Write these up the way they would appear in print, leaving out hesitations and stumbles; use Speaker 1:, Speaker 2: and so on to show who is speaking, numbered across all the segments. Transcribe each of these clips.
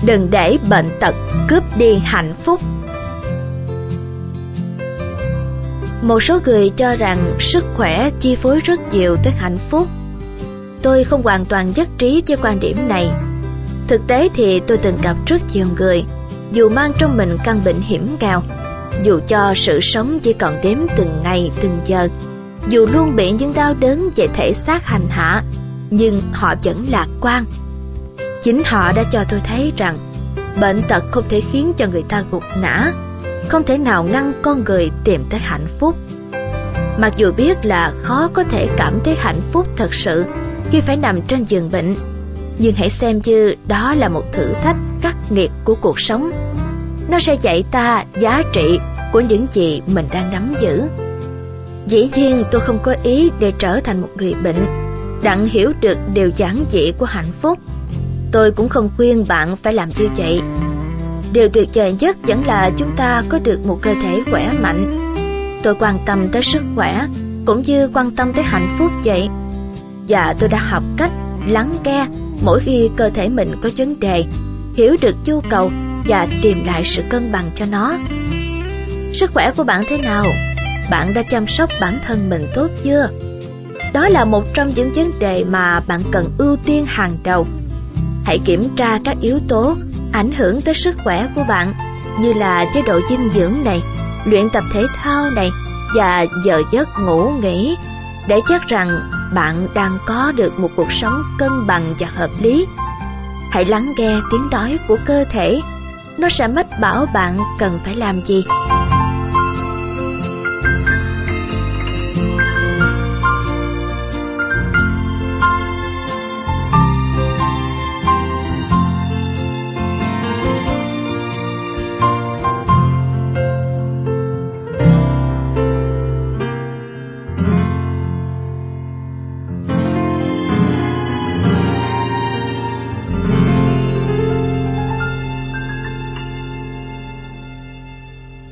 Speaker 1: đừng để bệnh tật cướp đi hạnh phúc. Một số người cho rằng sức khỏe chi phối rất nhiều tới hạnh phúc. Tôi không hoàn toàn nhất trí với quan điểm này. Thực tế thì tôi từng gặp rất nhiều người, dù mang trong mình căn bệnh hiểm nghèo, dù cho sự sống chỉ còn đếm từng ngày từng giờ, dù luôn bị những đau đớn về thể xác hành hạ, nhưng họ vẫn lạc quan. Chính họ đã cho tôi thấy rằng bệnh tật không thể khiến cho người ta gục ngã, không thể nào ngăn con người tìm tới hạnh phúc. Mặc dù biết là khó có thể cảm thấy hạnh phúc thật sự khi phải nằm trên giường bệnh, nhưng hãy xem như đó là một thử thách khắc nghiệt của cuộc sống. Nó sẽ dạy ta giá trị của những gì mình đang nắm giữ. Dĩ nhiên tôi không có ý để trở thành một người bệnh, đặng hiểu được điều giản dị của hạnh phúc. Tôi cũng không khuyên bạn phải làm như vậy. Điều tuyệt vời nhất vẫn là chúng ta có được một cơ thể khỏe mạnh. Tôi quan tâm tới sức khỏe cũng như quan tâm tới hạnh phúc vậy. Và tôi đã học cách lắng nghe mỗi khi cơ thể mình có vấn đề, hiểu được nhu cầu và tìm lại sự cân bằng cho nó. Sức khỏe của bạn thế nào? Bạn đã chăm sóc bản thân mình tốt chưa? Đó là một trong những vấn đề mà bạn cần ưu tiên hàng đầu. Hãy kiểm tra các yếu tố ảnh hưởng tới sức khỏe của bạn, như là chế độ dinh dưỡng này, luyện tập thể thao này và giờ giấc ngủ nghỉ, để chắc rằng bạn đang có được một cuộc sống cân bằng và hợp lý. Hãy lắng nghe tiếng nói của cơ thể, nó sẽ mách bảo bạn cần phải làm gì.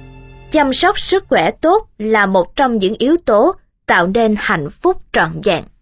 Speaker 1: Chăm sóc sức khỏe tốt là một trong những yếu tố tạo nên hạnh phúc trọn vẹn.